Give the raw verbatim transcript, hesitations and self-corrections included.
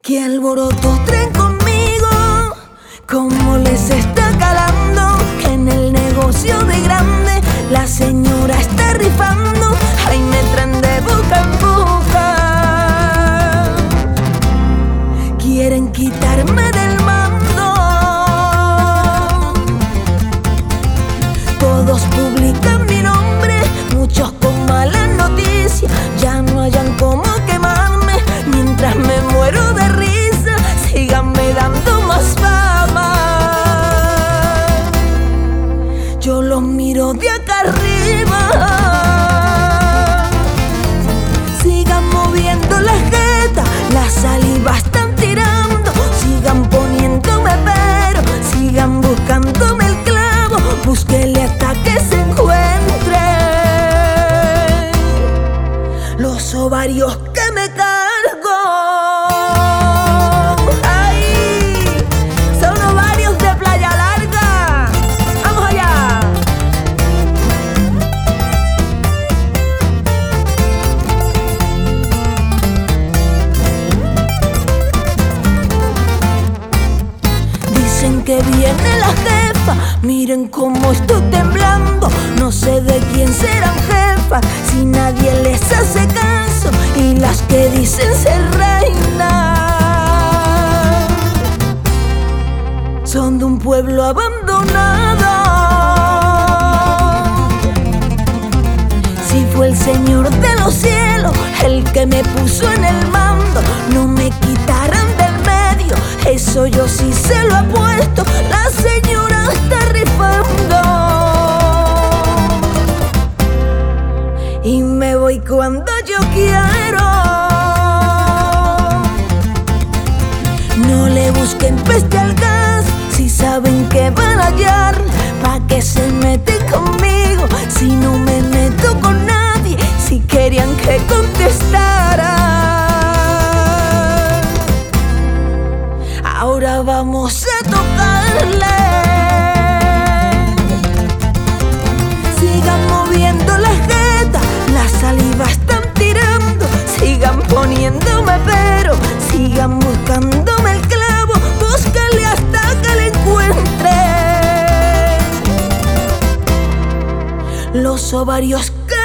¿Qué alboroto traen conmigo? ¿Cómo les está calando? Que en el negocio de grande la señora está rifando. Ay, me traen de boca en boca. Quieren quitarme del mando. Todos publican mi nombre, muchos con malas noticias. Ya no hayan cómo quemarme. Mientras me muero de risa, síganme dando más fama. Yo los miro de acá arriba. Sigan moviendo la jeta, la saliva están tirando. Sigan poniéndome pero, sigan buscándome el clavo. Búsquele hasta que se encuentre los ovarios que me cargo. ¡Ay! Son ovarios de Playa Larga. ¡Vamos allá! Dicen que viene la jefa. Miren cómo estoy temblando. No sé de quién serán jefas, si nadie les hace caso, y las que dicen ser reinas son de un pueblo abandonado. Si fue el Señor de los cielos el que me puso en el mando, no me quitarán del medio, eso yo sí se lo apuesto. La señora está rifando y me voy cuando yo quiero. No le busquen peste al gas, si saben que van a hallar. Pa' que se meten conmigo, si no me meto con nadie. Si querían que contestara, ahora vamos a tocarle. Sigan moviendo la jeta, la saliva están tirando. Sigan poniéndome pero, sigan buscándome el clavo. Búscale hasta que le encuentre los ovarios que